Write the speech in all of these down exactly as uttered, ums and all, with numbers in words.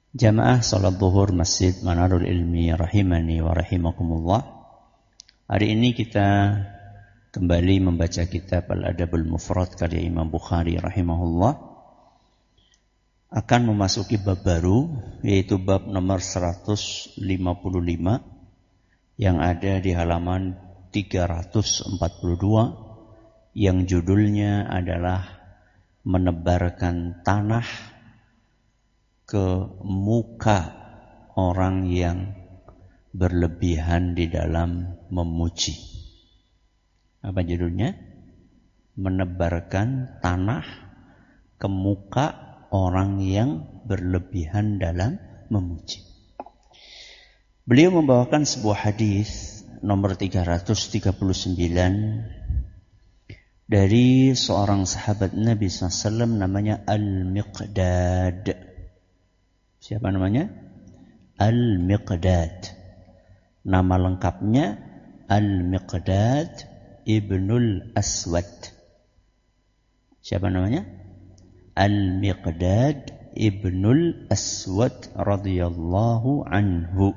Jamaah salat zuhur Masjid Manarul Ilmi rahimani wa rahimakumullah. Hari ini kita kembali membaca kitab Al-Adabul Mufrad karya Imam Bukhari rahimahullah. Akan memasuki bab baru, yaitu bab nomor seratus lima puluh lima yang ada di halaman tiga ratus empat puluh dua, yang judulnya adalah menebarkan tanah ke muka orang yang berlebihan di dalam memuji. Apa judulnya? Menebarkan tanah ke muka orang yang berlebihan dalam memuji. Beliau membawakan sebuah hadis nomor tiga ratus tiga puluh sembilan dari seorang sahabat Nabi sallallahu alaihi wasallam namanya Al-Miqdad. Siapa namanya? Al-Miqdad. Nama lengkapnya Al-Miqdad Ibnul Aswad. Siapa namanya? Al-Miqdad Ibnul Aswad radhiyallahu anhu.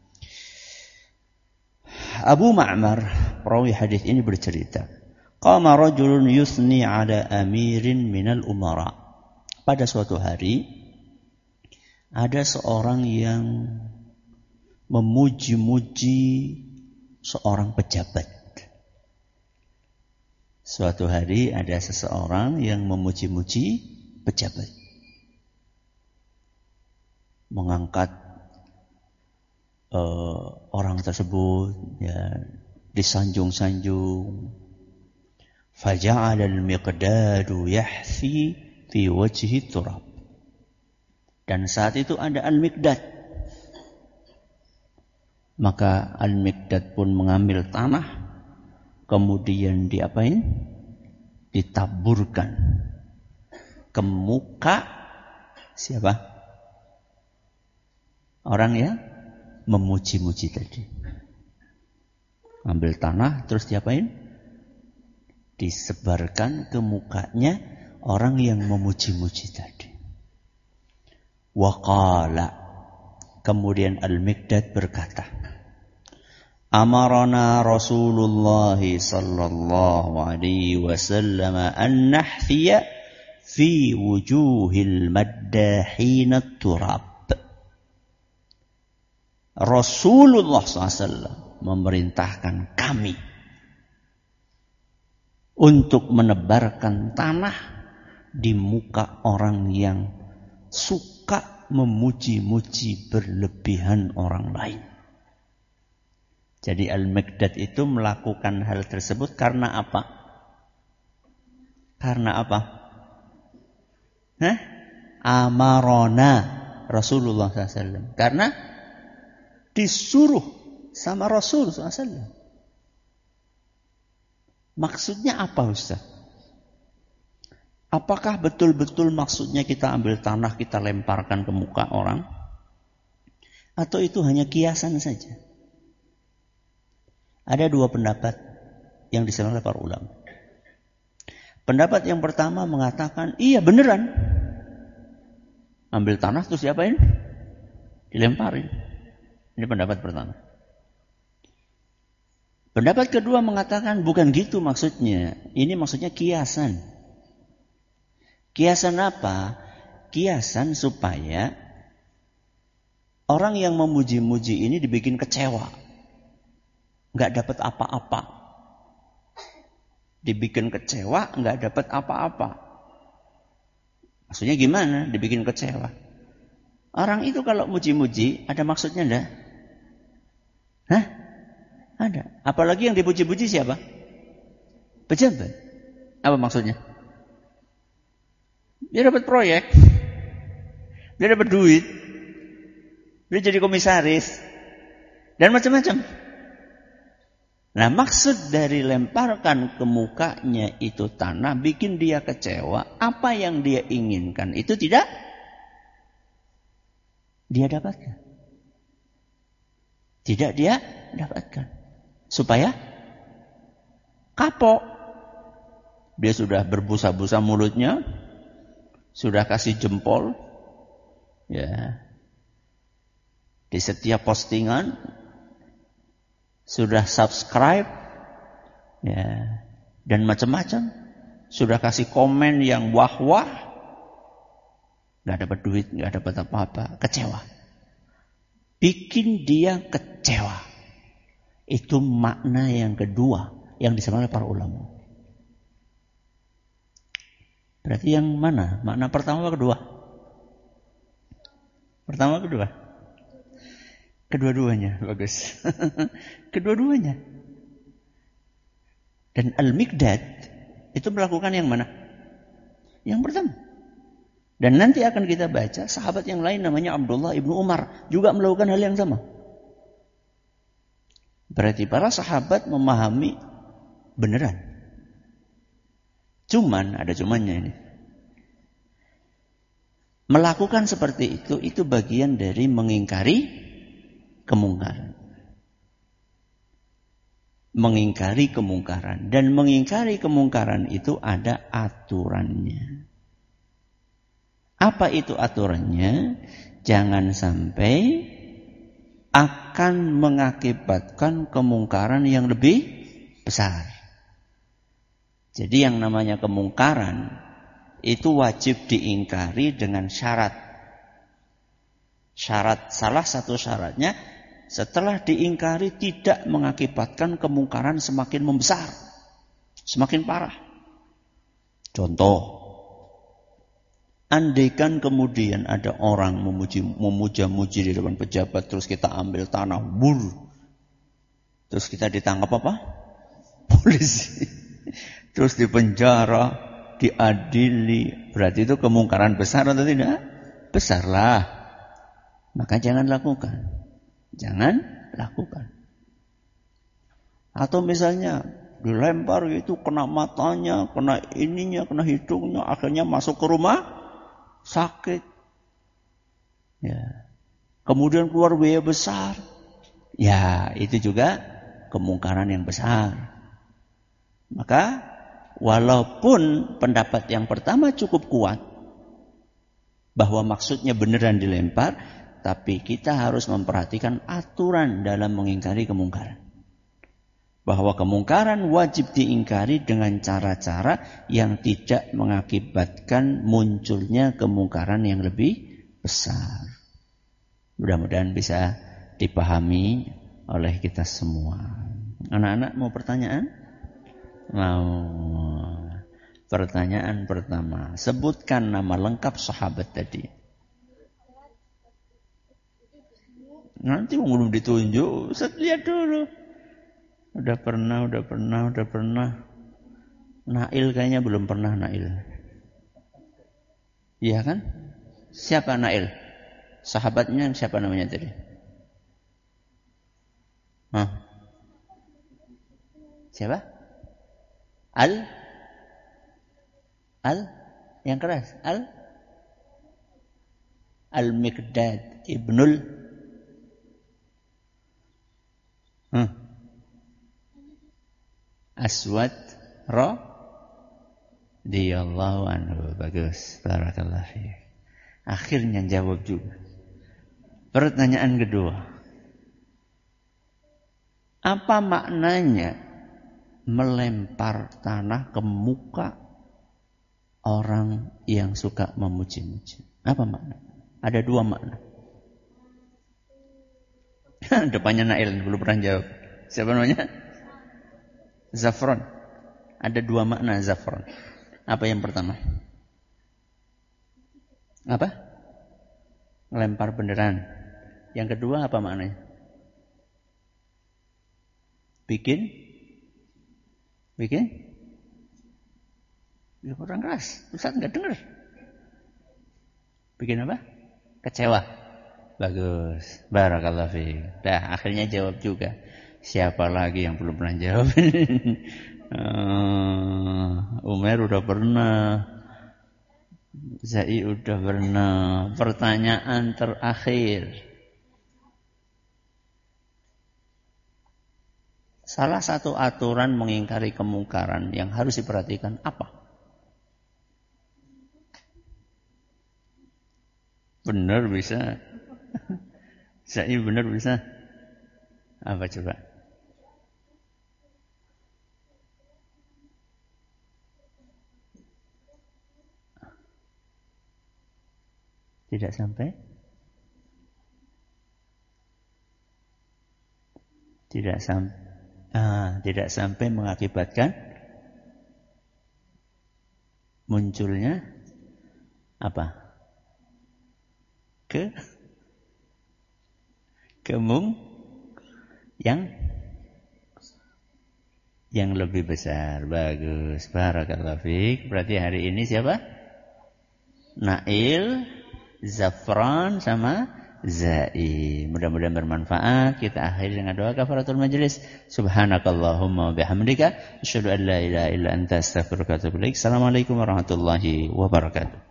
Abu Ma'mar, perawi hadis ini bercerita, qama rajulun yusni ala amirin minal umara. Pada suatu hari ada seorang yang memuji-muji seorang pejabat. Suatu hari ada seseorang yang memuji-muji pejabat. Mengangkat uh, orang tersebut, ya, disanjung-sanjung. Faja'ala al-miqdadu yahthi fi wajhi turab. Dan saat itu ada Al-Miqdad. Maka Al-Miqdad pun mengambil tanah, kemudian diapain? Ditaburkan ke muka siapa? Orang yang memuji-muji tadi. Ambil tanah terus diapain? Disebarkan ke mukanya orang yang memuji-muji tadi. Waqala, kemudian Al-Miqdad berkata, Amarana Rasulullah sallallahu alaihi wasallam an nahthiya fi wujuhil maddahin at-turab. Rasulullah sallallahu alaihi wasallam memerintahkan kami untuk menebarkan tanah di muka orang yang suka memuji-muji berlebihan orang lain. Jadi Al-Miqdad itu melakukan hal tersebut karena apa? Karena apa? Hah? Amarona Rasulullah sallallahu alaihi wasallam. Karena disuruh sama Rasul sallallahu alaihi wasallam. Maksudnya apa, Ustaz? Apakah betul-betul maksudnya kita ambil tanah, kita lemparkan ke muka orang? Atau itu hanya kiasan saja? Ada dua pendapat yang disebut oleh para ulama. Pendapat yang pertama mengatakan, iya beneran. Ambil tanah terus diapain? Dilemparin. Ini pendapat pertama. Pendapat kedua mengatakan, bukan gitu maksudnya. Ini maksudnya kiasan. Kiasan apa? Kiasan supaya orang yang memuji-muji ini dibikin kecewa. Nggak dapat apa-apa. Dibikin kecewa, nggak dapat apa-apa. Maksudnya gimana? Dibikin kecewa. Orang itu kalau muji-muji, ada maksudnya enggak? Hah? Ada. Apalagi yang dipuji-puji siapa? Pejabat. Apa maksudnya? Dia dapat proyek, dia dapat duit, dia jadi komisaris, dan macam-macam. Nah, maksud dari lemparkan ke mukanya itu tanah, bikin dia kecewa. Apa yang dia inginkan itu tidak dia dapatkan. Tidak dia dapatkan. Supaya kapok. Dia sudah berbusa-busa mulutnya, sudah kasih jempol, ya, Di setiap postingan sudah subscribe, ya, dan macam-macam. Sudah kasih komen yang wah-wah, nggak dapat duit, nggak dapat apa-apa, kecewa. Bikin dia kecewa. Itu makna yang kedua yang disebut oleh para ulama. Berarti yang mana? Makna pertama atau kedua? Pertama atau kedua? Kedua-duanya, bagus. Kedua-duanya. Dan Al-Miqdad itu melakukan yang mana? Yang pertama. Dan nanti akan kita baca sahabat yang lain namanya Abdullah ibnu Umar juga melakukan hal yang sama. Berarti para sahabat memahami beneran. Cuman, ada cumannya ini. Melakukan seperti itu, itu bagian dari mengingkari kemungkaran. Mengingkari kemungkaran. Dan mengingkari kemungkaran itu ada aturannya. Apa itu aturannya? Jangan sampai akan mengakibatkan kemungkaran yang lebih besar. Jadi yang namanya kemungkaran itu wajib diingkari dengan syarat. Syarat, salah satu syaratnya setelah diingkari tidak mengakibatkan kemungkaran semakin membesar, semakin parah. Contoh, andaikan kemudian ada orang memuji, memuja-muji di depan pejabat, terus kita ambil tanah, bur, terus kita ditangkap apa? Polisi. Terus dipenjara, diadili. Berarti itu kemungkaran besar atau tidak? Besarlah. Maka jangan lakukan. Jangan lakukan. Atau misalnya dilempar itu kena matanya, kena ininya, kena hidungnya, akhirnya masuk ke rumah sakit. Ya. Kemudian keluar biaya besar. Ya, itu juga kemungkaran yang besar. Maka walaupun pendapat yang pertama cukup kuat bahwa maksudnya beneran dilempar, tapi kita harus memperhatikan aturan dalam mengingkari kemungkaran. Bahwa kemungkaran wajib diingkari dengan cara-cara yang tidak mengakibatkan munculnya kemungkaran yang lebih besar. Mudah-mudahan bisa dipahami oleh kita semua. Anak-anak mau pertanyaan? Mau. Pertanyaan pertama, sebutkan nama lengkap sahabat tadi. Nanti belum ditunjuk, Ustaz lihat dulu. Udah pernah, udah pernah, udah pernah. Nail kayaknya belum pernah Nail. Iya kan? Siapa Nail? Sahabatnya siapa namanya tadi? Hah? Siapa? Al Al yang keras Al Al-Miqdad Ibnul hmm. Aswad radhiyallahu anhu. Bagus, barakallahu fiik. Akhirnya jawab juga. Pertanyaan kedua, apa maknanya melempar tanah ke muka orang yang suka memuji-muji? Apa makna? Ada dua makna. Depannya Nail, belum pernah jawab. Siapa namanya? Zafron. Ada dua makna zafron. Apa yang pertama? Apa? Melempar beneran. Yang kedua apa maknanya? Bikin? Bikin? Ya, kurang keras. Ustaz nggak dengar. Bikin apa? Kecewa. Bagus. Barakallahu fiik. Dah, akhirnya jawab juga. Siapa lagi yang belum pernah jawab? uh, Umar udah pernah. Zai udah pernah. Pertanyaan terakhir. Salah satu aturan mengingkari kemungkaran yang harus diperhatikan apa? Benar bisa. Sa'i benar bisa? Apa coba? Tidak sampai? Tidak sampai. Ah, tidak sampai mengakibatkan munculnya apa? Ke kemung yang yang lebih besar. Bagus. Barakallahu fiik. Berarti hari ini siapa? Nail, Zafran sama Zai. Mudah-mudahan bermanfaat. Kita akhiri dengan doa kafaratul majelis. Subhanakallahumma wa bihamdika asyhadu an la ilaha illa anta astaghfiruka wa atubu ilaik. Assalamualaikum warahmatullahi wabarakatuh.